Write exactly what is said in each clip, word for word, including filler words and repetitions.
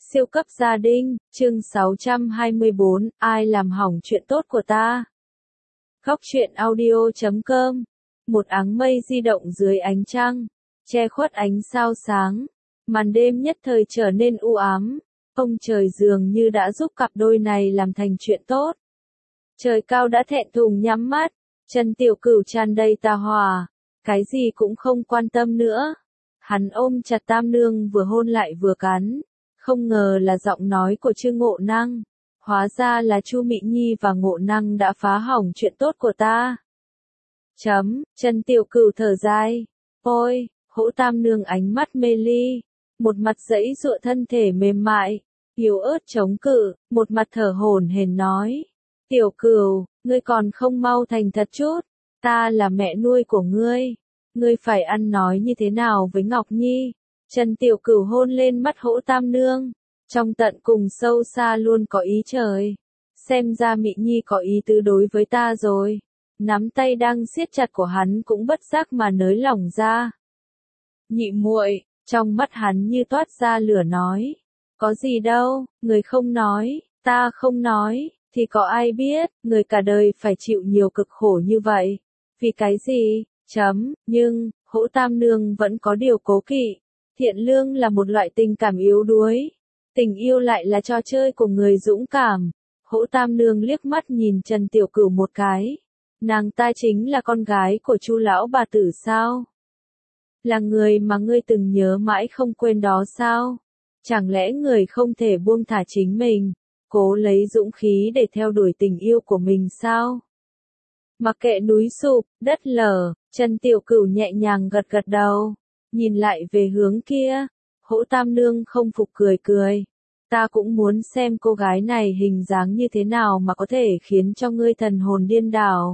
Siêu cấp gia đình, chương sáu trăm hai mươi bốn, ai làm hỏng chuyện tốt của ta? Góc truyện audio chấm com. Một áng mây di động dưới ánh trăng, che khuất ánh sao sáng. Màn đêm nhất thời trở nên u ám. Ông trời dường như đã giúp cặp đôi này làm thành chuyện tốt. Trời cao đã thẹn thùng nhắm mắt, Trần Tiểu Cửu tràn đầy tà hòa, cái gì cũng không quan tâm nữa. Hắn ôm chặt Tam Nương vừa hôn lại vừa cắn. Không ngờ là giọng nói của Trương Ngộ Năng, hóa ra là Chu Mị Nhi và Ngộ Năng đã phá hỏng chuyện tốt của ta. Chấm, Trần Tiểu Cửu thở dài. Ôi, Hỗ Tam Nương ánh mắt mê ly, một mặt giãy giụa thân thể mềm mại, yếu ớt chống cự, một mặt thở hổn hển nói: Tiểu Cửu, ngươi còn không mau thành thật chút, ta là mẹ nuôi của ngươi, ngươi phải ăn nói như thế nào với Ngọc Nhi? Trần Tiểu Cửu hôn lên mắt Hỗ Tam Nương, trong tận cùng sâu xa luôn có ý trời. Xem ra Mị Nhi có ý tứ đối với ta rồi. Nắm tay đang siết chặt của hắn cũng bất giác mà nới lỏng ra. Nhị muội, trong mắt hắn như toát ra lửa nói: có gì đâu, người không nói, ta không nói, thì có ai biết, người cả đời phải chịu nhiều cực khổ như vậy. Vì cái gì? Chấm, nhưng, Hỗ Tam Nương vẫn có điều cố kỵ. Thiện lương là một loại tình cảm yếu đuối, tình yêu lại là trò chơi của người dũng cảm. Hỗ Tam Nương liếc mắt nhìn Trần Tiểu Cửu một cái. Nàng ta chính là con gái của Chu lão bà tử sao? Là người mà ngươi từng nhớ mãi không quên đó sao? Chẳng lẽ người không thể buông thả chính mình, cố lấy dũng khí để theo đuổi tình yêu của mình sao? Mặc kệ núi sụp, đất lở, Trần Tiểu Cửu nhẹ nhàng gật gật đầu. Nhìn lại về hướng kia, Hỗ Tam Nương không phục cười cười. Ta cũng muốn xem cô gái này hình dáng như thế nào mà có thể khiến cho ngươi thần hồn điên đảo.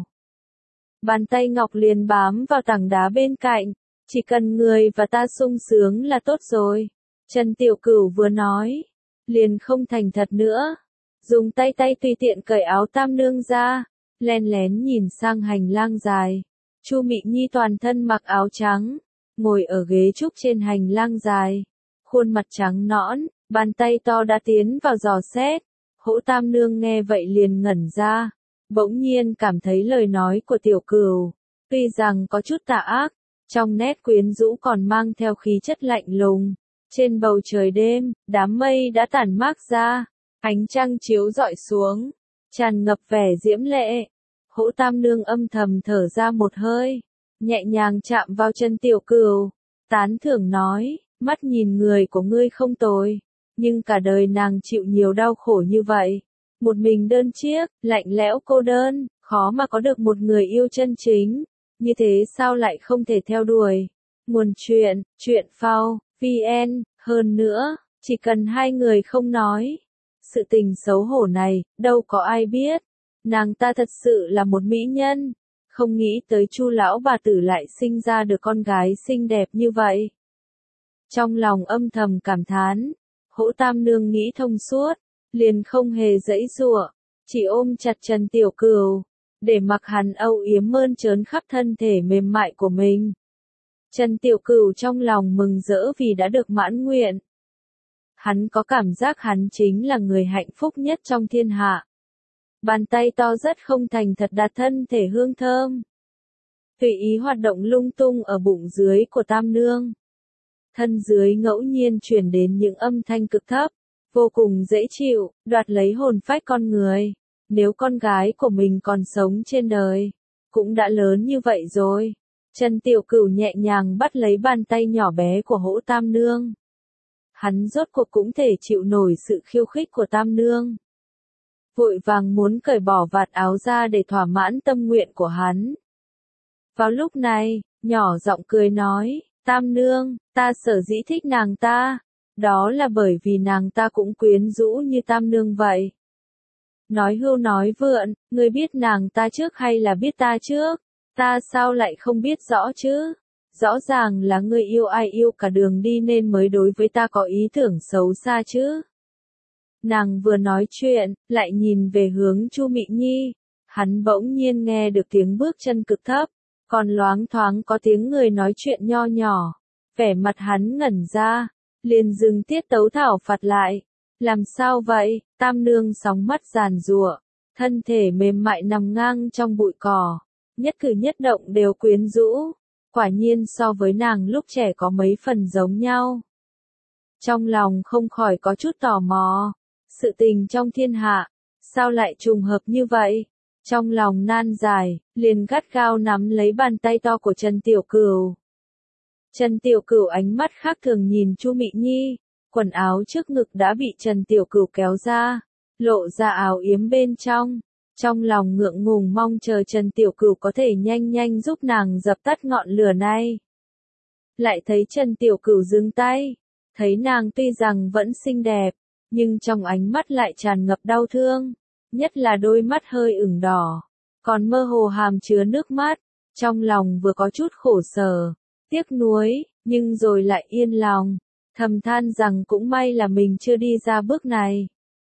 Bàn tay ngọc liền bám vào tảng đá bên cạnh, chỉ cần người và ta sung sướng là tốt rồi. Trần Tiểu Cửu vừa nói, liền không thành thật nữa. Dùng tay tay tùy tiện cởi áo Tam Nương ra, len lén nhìn sang hành lang dài. Chu Mị Nhi toàn thân mặc áo trắng, ngồi ở ghế trúc trên hành lang dài, khuôn mặt trắng nõn, bàn tay to đã tiến vào dò xét. Hỗ Tam Nương nghe vậy liền ngẩn ra, bỗng nhiên cảm thấy lời nói của Tiểu Cửu, tuy rằng có chút tà ác, trong nét quyến rũ còn mang theo khí chất lạnh lùng. Trên bầu trời đêm, đám mây đã tản mát ra, ánh trăng chiếu rọi xuống, tràn ngập vẻ diễm lệ. Hỗ Tam Nương âm thầm thở ra một hơi, nhẹ nhàng chạm vào chân Tiểu Cửu, tán thưởng nói: mắt nhìn người của ngươi không tồi, nhưng cả đời nàng chịu nhiều đau khổ như vậy, một mình đơn chiếc, lạnh lẽo cô đơn, khó mà có được một người yêu chân chính, như thế sao lại không thể theo đuổi. Nguồn truyện, truyện phao, vn, hơn nữa, chỉ cần hai người không nói, sự tình xấu hổ này, đâu có ai biết. Nàng ta thật sự là một mỹ nhân, không nghĩ tới Chu lão bà tử lại sinh ra được con gái xinh đẹp như vậy. Trong lòng âm thầm cảm thán, Hỗ Tam Nương nghĩ thông suốt, liền không hề giãy giụa, chỉ ôm chặt Trần Tiểu Cửu, để mặc hắn âu yếm mơn trớn khắp thân thể mềm mại của mình. Trần Tiểu Cửu trong lòng mừng rỡ vì đã được mãn nguyện. Hắn có cảm giác hắn chính là người hạnh phúc nhất trong thiên hạ. Bàn tay to rất không thành thật đặt thân thể hương thơm, tùy ý hoạt động lung tung ở bụng dưới của Tam Nương. Thân dưới ngẫu nhiên truyền đến những âm thanh cực thấp, vô cùng dễ chịu, đoạt lấy hồn phách con người. Nếu con gái của mình còn sống trên đời, cũng đã lớn như vậy rồi. Trần Tiểu Cửu nhẹ nhàng bắt lấy bàn tay nhỏ bé của Hỗ Tam Nương. Hắn rốt cuộc cũng thể chịu nổi sự khiêu khích của Tam Nương, vội vàng muốn cởi bỏ vạt áo ra để thỏa mãn tâm nguyện của hắn. Vào lúc này, nhỏ giọng cười nói: Tam Nương, ta sở dĩ thích nàng ta, đó là bởi vì nàng ta cũng quyến rũ như Tam Nương vậy. Nói hưu nói vượn, ngươi biết nàng ta trước hay là biết ta trước? Ta sao lại không biết rõ chứ? Rõ ràng là ngươi yêu ai yêu cả đường đi nên mới đối với ta có ý tưởng xấu xa chứ. Nàng vừa nói chuyện, lại nhìn về hướng Chu Mị Nhi. Hắn bỗng nhiên nghe được tiếng bước chân cực thấp, còn loáng thoáng có tiếng người nói chuyện nho nhỏ. Vẻ mặt hắn ngẩn ra, liền dừng tiết tấu thảo phạt lại. Làm sao vậy? Tam nương sóng mắt giàn giụa, thân thể mềm mại nằm ngang trong bụi cỏ, nhất cử nhất động đều quyến rũ, quả nhiên so với nàng lúc trẻ có mấy phần giống nhau. Trong lòng không khỏi có chút tò mò, sự tình trong thiên hạ, sao lại trùng hợp như vậy? Trong lòng nan giải, liền gắt gao nắm lấy bàn tay to của Trần Tiểu Cửu. Trần Tiểu Cửu ánh mắt khác thường nhìn Chu Mị Nhi, quần áo trước ngực đã bị Trần Tiểu Cửu kéo ra, lộ ra áo yếm bên trong. Trong lòng ngượng ngùng mong chờ Trần Tiểu Cửu có thể nhanh nhanh giúp nàng dập tắt ngọn lửa này. Lại thấy Trần Tiểu Cửu dừng tay, thấy nàng tuy rằng vẫn xinh đẹp, nhưng trong ánh mắt lại tràn ngập đau thương, nhất là đôi mắt hơi ửng đỏ, còn mơ hồ hàm chứa nước mắt, trong lòng vừa có chút khổ sở, tiếc nuối, nhưng rồi lại yên lòng, thầm than rằng cũng may là mình chưa đi ra bước này.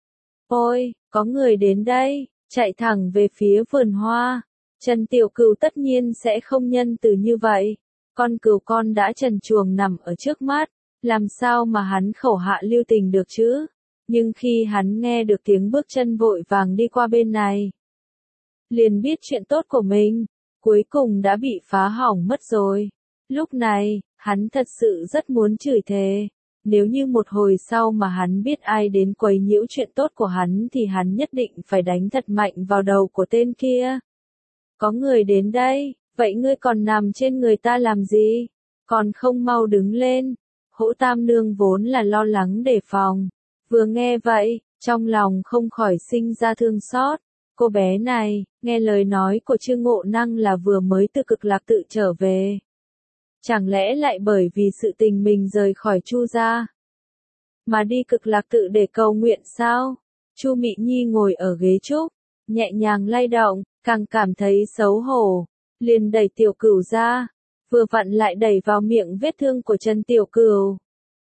Ôi, có người đến đây, chạy thẳng về phía vườn hoa. Trần Tiểu Cửu tất nhiên sẽ không nhân từ như vậy, con cừu con đã trần truồng nằm ở trước mắt, làm sao mà hắn khẩu hạ lưu tình được chứ? Nhưng khi hắn nghe được tiếng bước chân vội vàng đi qua bên này, liền biết chuyện tốt của mình, cuối cùng đã bị phá hỏng mất rồi. Lúc này, hắn thật sự rất muốn chửi thề. Nếu như một hồi sau mà hắn biết ai đến quấy nhiễu chuyện tốt của hắn thì hắn nhất định phải đánh thật mạnh vào đầu của tên kia. Có người đến đây, vậy ngươi còn nằm trên người ta làm gì? Còn không mau đứng lên. Hỗ Tam Nương vốn là lo lắng đề phòng. Vừa nghe vậy, trong lòng không khỏi sinh ra thương xót. Cô bé này, nghe lời nói của Trương Ngộ Năng là vừa mới từ Cực Lạc Tự trở về. Chẳng lẽ lại bởi vì sự tình mình rời khỏi Chu gia mà đi Cực Lạc Tự để cầu nguyện sao? Chu Mị Nhi ngồi ở ghế trúc, nhẹ nhàng lay động, càng cảm thấy xấu hổ, liền đẩy Tiểu Cửu ra, vừa vặn lại đẩy vào miệng vết thương của Trần Tiểu Cửu.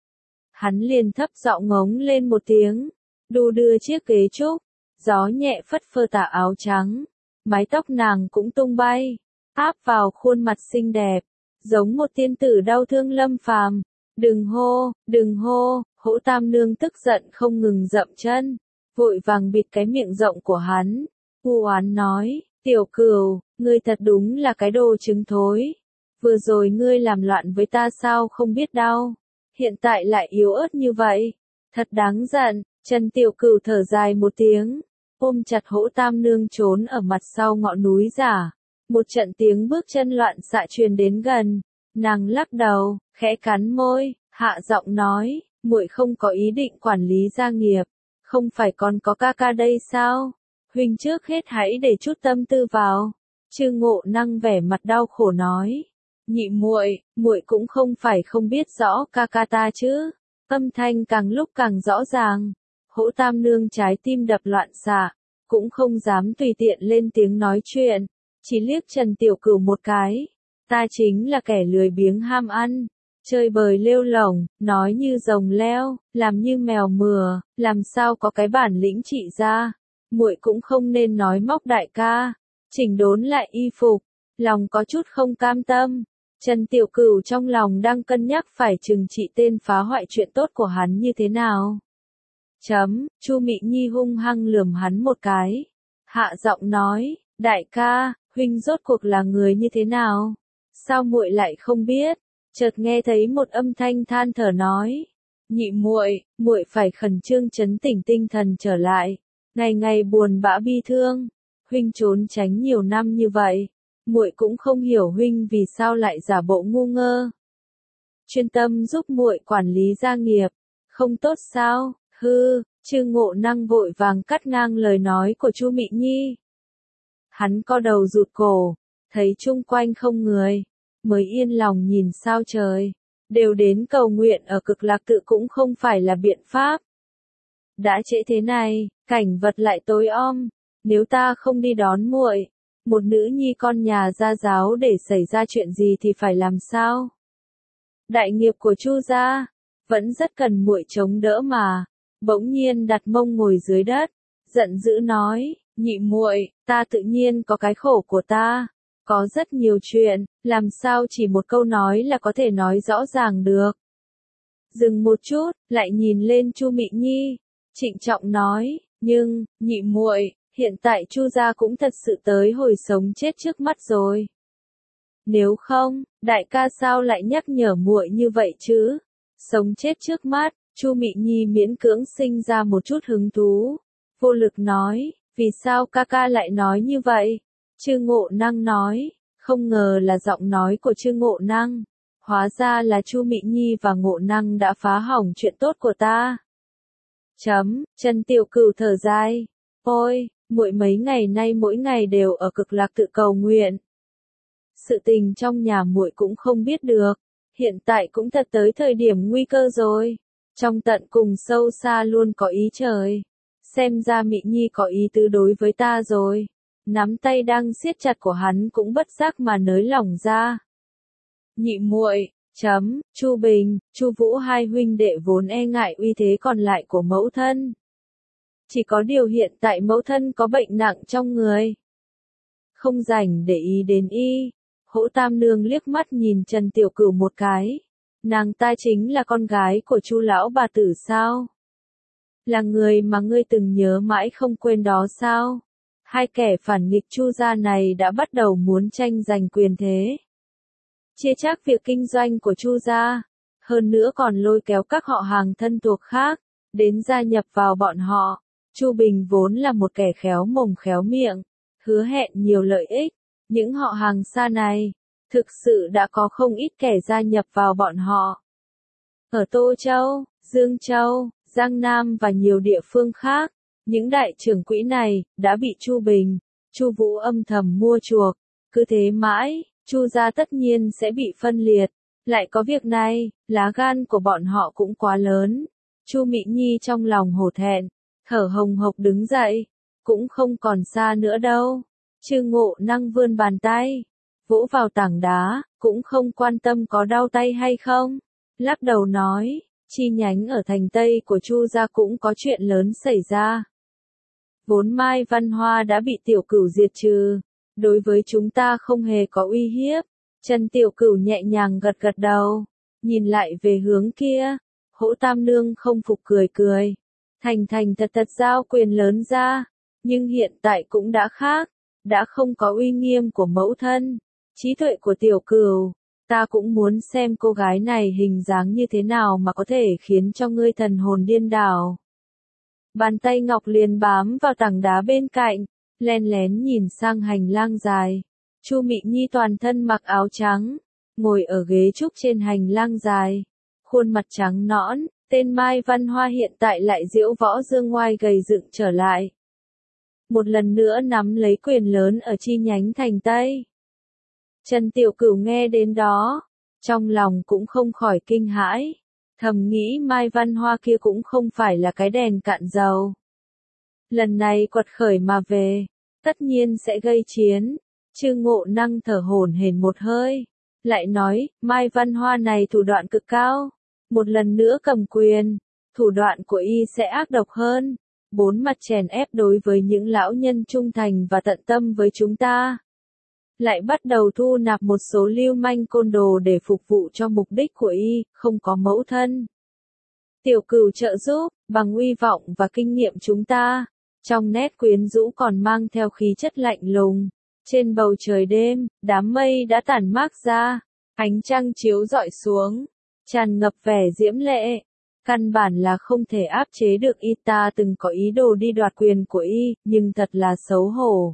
Hắn liền thấp giọng ngống lên một tiếng, đu đưa chiếc ghế trúc, gió nhẹ phất phơ tà áo trắng, mái tóc nàng cũng tung bay, áp vào khuôn mặt xinh đẹp, giống một tiên tử đau thương lâm phàm. Đừng hô, đừng hô, Hỗ Tam Nương tức giận không ngừng dậm chân, vội vàng bịt cái miệng rộng của hắn, u oán nói, Tiểu Cửu, ngươi thật đúng là cái đồ trứng thối. Vừa rồi ngươi làm loạn với ta sao không biết đau, hiện tại lại yếu ớt như vậy, thật đáng giận. Trần Tiểu Cửu thở dài một tiếng, ôm chặt Hỗ Tam Nương trốn ở mặt sau ngọn núi giả. Một trận tiếng bước chân loạn xạ truyền đến gần, nàng lắc đầu, khẽ cắn môi, hạ giọng nói, muội không có ý định quản lý gia nghiệp, không phải còn có ca ca đây sao? Huynh trước hết hãy để chút tâm tư vào. Trương Ngộ Năng vẻ mặt đau khổ nói, nhị muội, muội cũng không phải không biết rõ ca ca ta chứ? Âm thanh càng lúc càng rõ ràng. Hỗ Tam Nương trái tim đập loạn xạ, cũng không dám tùy tiện lên tiếng nói chuyện, chỉ liếc Trần Tiểu Cửu một cái. Ta chính là kẻ lười biếng ham ăn, chơi bời lêu lổng, nói như rồng leo, làm như mèo mừa, làm sao có cái bản lĩnh trị ra. Muội cũng không nên nói móc đại ca. Chỉnh đốn lại y phục, lòng có chút không cam tâm. Trần Tiểu Cửu trong lòng đang cân nhắc phải trừng trị tên phá hoại chuyện tốt của hắn như thế nào. Chấm, Chu Mị Nhi hung hăng lườm hắn một cái, hạ giọng nói, đại ca, huynh rốt cuộc là người như thế nào? Sao muội lại không biết? Chợt nghe thấy một âm thanh than thở nói, nhị muội, muội phải khẩn trương trấn tĩnh tinh thần trở lại, ngày ngày buồn bã bi thương, huynh trốn tránh nhiều năm như vậy, muội cũng không hiểu huynh vì sao lại giả bộ ngu ngơ. Chuyên tâm giúp muội quản lý gia nghiệp, không tốt sao? Hư, Trương Ngộ Năng vội vàng cắt ngang lời nói của Chu Mị Nhi. Hắn co đầu rụt cổ, thấy chung quanh không người, mới yên lòng nhìn sao trời, đều đến cầu nguyện ở Cực Lạc Tự cũng không phải là biện pháp. Đã trễ thế này, cảnh vật lại tối om, nếu ta không đi đón muội, một nữ nhi con nhà gia giáo để xảy ra chuyện gì thì phải làm sao? Đại nghiệp của Chu gia vẫn rất cần muội chống đỡ mà. Bỗng nhiên đặt mông ngồi dưới đất, giận dữ nói, nhị muội, ta tự nhiên có cái khổ của ta, có rất nhiều chuyện, làm sao chỉ một câu nói là có thể nói rõ ràng được. Dừng một chút, lại nhìn lên Chu Mị Nhi, trịnh trọng nói, nhưng, nhị muội, hiện tại Chu gia cũng thật sự tới hồi sống chết trước mắt rồi. Nếu không, đại ca sao lại nhắc nhở muội như vậy chứ? Sống chết trước mắt, Chu Mị Nhi miễn cưỡng sinh ra một chút hứng thú. Vô lực nói, vì sao ca ca lại nói như vậy? Trương Ngộ Năng nói, không ngờ là giọng nói của Trương Ngộ Năng. Hóa ra là Chu Mị Nhi và Ngộ Năng đã phá hỏng chuyện tốt của ta. Chấm, Trần Tiểu Cửu thở dài. Ôi, muội mấy ngày nay mỗi ngày đều ở cực lạc tự cầu nguyện. Sự tình trong nhà muội cũng không biết được. Hiện tại cũng thật tới thời điểm nguy cơ rồi. Trong tận cùng sâu xa luôn có ý trời. Xem ra Mị Nhi có ý tứ đối với ta rồi. Nắm tay đang siết chặt của hắn cũng bất giác mà nới lỏng ra. Nhị muội, chấm, Chu Bình, Chu Vũ hai huynh đệ vốn e ngại uy thế còn lại của mẫu thân. Chỉ có điều hiện tại mẫu thân có bệnh nặng trong người. Không rảnh để ý đến y. Hỗ Tam Nương liếc mắt nhìn Trần Tiểu Cửu một cái. Nàng ta chính là con gái của Chu lão bà tử sao? Là người mà ngươi từng nhớ mãi không quên đó sao? Hai kẻ phản nghịch Chu gia này đã bắt đầu muốn tranh giành quyền thế. Chia chác việc kinh doanh của Chu gia, hơn nữa còn lôi kéo các họ hàng thân thuộc khác, đến gia nhập vào bọn họ. Chu Bình vốn là một kẻ khéo mồm khéo miệng, hứa hẹn nhiều lợi ích. Những họ hàng xa này, thực sự đã có không ít kẻ gia nhập vào bọn họ. Ở Tô Châu, Dương Châu, Giang Nam và nhiều địa phương khác, những đại trưởng quỹ này đã bị Chu Bình, Chu Vũ âm thầm mua chuộc. Cứ thế mãi, Chu gia tất nhiên sẽ bị phân liệt. Lại có việc này, lá gan của bọn họ cũng quá lớn. Chu Mị Nhi trong lòng hổ thẹn, thở hồng hộc đứng dậy, cũng không còn xa nữa đâu. Trương Ngộ Năng vươn bàn tay, vỗ vào tảng đá, cũng không quan tâm có đau tay hay không. Lắc đầu nói, chi nhánh ở thành Tây của Chu gia cũng có chuyện lớn xảy ra. Vốn Mai Văn Hoa đã bị Tiểu Cửu diệt trừ, đối với chúng ta không hề có uy hiếp. Trần Tiểu Cửu nhẹ nhàng gật gật đầu, nhìn lại về hướng kia. Hỗ Tam Nương không phục cười cười, thành thành thật thật giao quyền lớn ra, nhưng hiện tại cũng đã khác. Đã không có uy nghiêm của mẫu thân, trí tuệ của Tiểu Cửu, ta cũng muốn xem cô gái này hình dáng như thế nào mà có thể khiến cho ngươi thần hồn điên đảo. Bàn tay ngọc liền bám vào tảng đá bên cạnh, len lén nhìn sang hành lang dài. Chu Mị Nhi toàn thân mặc áo trắng, ngồi ở ghế trúc trên hành lang dài, khuôn mặt trắng nõn. Tên Mai Văn Hoa hiện tại lại diễu võ dương ngoai gầy dựng trở lại. Một lần nữa nắm lấy quyền lớn ở chi nhánh thành Tây. Trần Tiểu Cửu nghe đến đó, trong lòng cũng không khỏi kinh hãi, thầm nghĩ Mai Văn Hoa kia cũng không phải là cái đèn cạn dầu. Lần này quật khởi mà về, tất nhiên sẽ gây chiến. Trương Ngộ Năng thở hổn hển một hơi, lại nói, Mai Văn Hoa này thủ đoạn cực cao, một lần nữa cầm quyền, thủ đoạn của y sẽ ác độc hơn. Bốn mặt chèn ép đối với những lão nhân trung thành và tận tâm với chúng ta. Lại bắt đầu thu nạp một số lưu manh côn đồ để phục vụ cho mục đích của y, không có mẫu thân. Tiểu Cửu trợ giúp, bằng uy vọng và kinh nghiệm chúng ta, trong nét quyến rũ còn mang theo khí chất lạnh lùng. Trên bầu trời đêm, đám mây đã tản mát ra, ánh trăng chiếu rọi xuống, tràn ngập vẻ diễm lệ. Căn bản là không thể áp chế được y, ta từng có ý đồ đi đoạt quyền của y, nhưng thật là xấu hổ.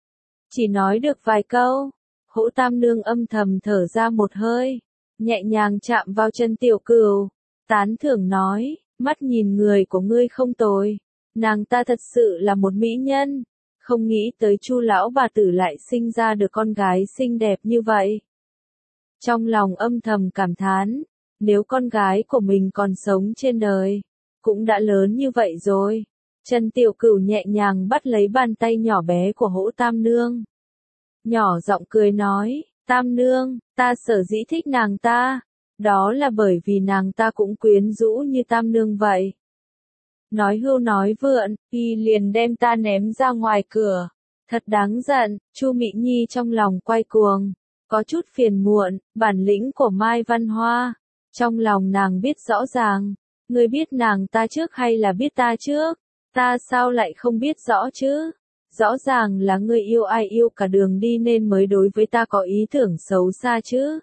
Chỉ nói được vài câu, Hỗ Tam Nương âm thầm thở ra một hơi, nhẹ nhàng chạm vào chân Tiểu Cửu, tán thưởng nói, mắt nhìn người của ngươi không tồi, nàng ta thật sự là một mỹ nhân, không nghĩ tới Chu lão bà tử lại sinh ra được con gái xinh đẹp như vậy. Trong lòng âm thầm cảm thán. Nếu con gái của mình còn sống trên đời, cũng đã lớn như vậy rồi. Trần Tiểu Cửu nhẹ nhàng bắt lấy bàn tay nhỏ bé của Hỗ Tam Nương. Nhỏ giọng cười nói, Tam Nương, ta sở dĩ thích nàng ta, đó là bởi vì nàng ta cũng quyến rũ như Tam Nương vậy. Nói hưu nói vượn, y liền đem ta ném ra ngoài cửa. Thật đáng giận, Chu Mị Nhi trong lòng quay cuồng, có chút phiền muộn, bản lĩnh của Mai Văn Hoa. Trong lòng nàng biết rõ ràng, Ngươi biết nàng ta trước hay là biết ta trước? Ta sao lại không biết rõ chứ? Rõ ràng là ngươi yêu ai yêu cả đường đi nên mới đối với ta có ý tưởng xấu xa chứ.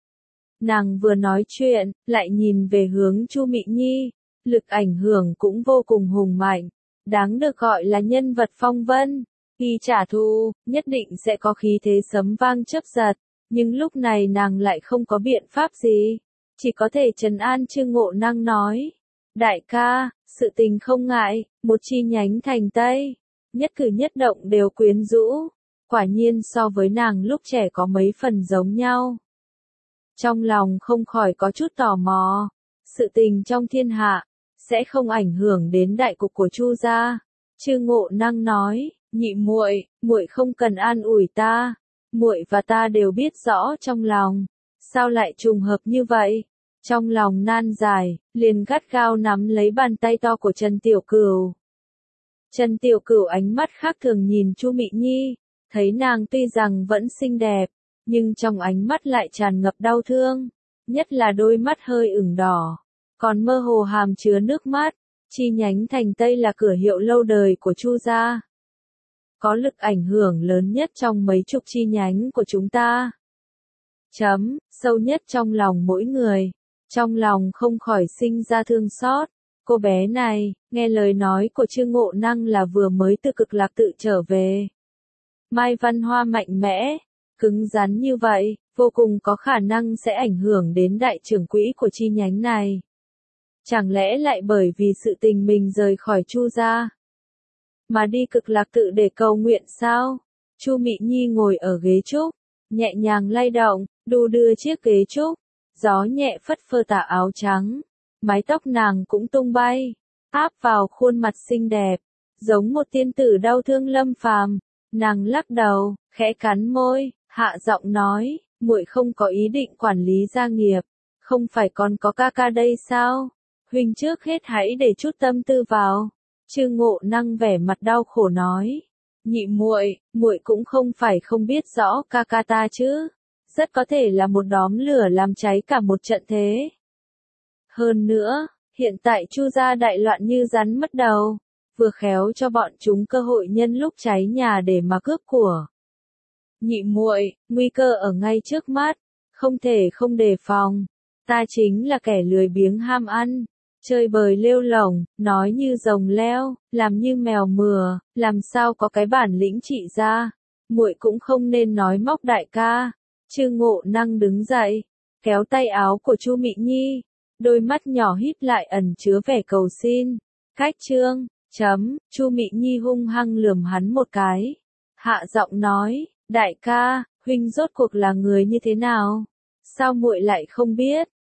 Nàng vừa nói chuyện, lại nhìn về hướng Chu Mị Nhi, lực ảnh hưởng cũng vô cùng hùng mạnh, đáng được gọi là nhân vật phong vân. Khi trả thù, nhất định sẽ có khí thế sấm vang chớp giật, nhưng lúc này nàng lại không có biện pháp gì, chỉ có thể trấn an Trương Ngộ Năng nói. Đại ca, sự tình không ngại, một chi nhánh thành Tây, nhất cử nhất động đều quyến rũ, quả nhiên so với nàng lúc trẻ có mấy phần giống nhau. Trong lòng không khỏi có chút tò mò, sự tình trong thiên hạ, sẽ không ảnh hưởng đến đại cục của Chu gia. Trương Ngộ Năng nói, nhị muội, muội không cần an ủi ta, muội và ta đều biết rõ trong lòng, sao lại trùng hợp như vậy? Trong lòng nan giải, liền gắt gao nắm lấy bàn tay to của Trần Tiểu Cửu. Trần Tiểu Cửu ánh mắt khác thường nhìn Chu Mị Nhi, thấy nàng tuy rằng vẫn xinh đẹp, nhưng trong ánh mắt lại tràn ngập đau thương, nhất là đôi mắt hơi ửng đỏ, còn mơ hồ hàm chứa nước mắt. Chi nhánh thành Tây là cửa hiệu lâu đời của Chu gia, có lực ảnh hưởng lớn nhất trong mấy chục chi nhánh của chúng ta. Chấm, sâu nhất trong lòng mỗi người, trong lòng không khỏi sinh ra thương xót. Cô bé này, nghe lời nói của Trương Ngộ Năng là vừa mới từ Cực Lạc tự trở về. Mai văn hoa mạnh mẽ, cứng rắn như vậy, vô cùng có khả năng sẽ ảnh hưởng đến đại trưởng quỹ của chi nhánh này. Chẳng lẽ lại bởi vì sự tình mình rời khỏi Chu gia, mà đi Cực Lạc tự để cầu nguyện sao? Chu Mị Nhi ngồi ở ghế trúc, nhẹ nhàng lay động, đu đưa chiếc ghế trúc, gió nhẹ phất phơ tà áo trắng, mái tóc nàng cũng tung bay, áp vào khuôn mặt xinh đẹp, giống một tiên tử đau thương lâm phàm. Nàng lắc đầu, khẽ cắn môi, hạ giọng nói, muội không có ý định quản lý gia nghiệp, không phải còn có ca ca đây sao? Huynh trước hết hãy để chút tâm tư vào. Trương Ngộ Năng vẻ mặt đau khổ nói, nhị muội, muội cũng không phải không biết rõ ca ca ta chứ, rất có thể là một đóm lửa làm cháy cả một trận thế. Hơn nữa, hiện tại Chu gia đại loạn như rắn mất đầu, vừa khéo cho bọn chúng cơ hội nhân lúc cháy nhà để mà cướp của. Nhị muội, nguy cơ ở ngay trước mắt, không thể không đề phòng. Ta chính là kẻ lười biếng ham ăn, chơi bời lêu lổng, nói như rồng leo, làm như mèo mừa, làm sao có cái bản lĩnh trị ra. Muội cũng không nên nói móc đại ca. Trương Ngộ Năng đứng dậy, kéo tay áo của Chu Mị Nhi, đôi mắt nhỏ híp lại ẩn chứa vẻ cầu xin. Cách Trương, chấm, Chu Mị Nhi hung hăng lườm hắn một cái, hạ giọng nói, đại ca, huynh rốt cuộc là người như thế nào? Sao muội lại không biết?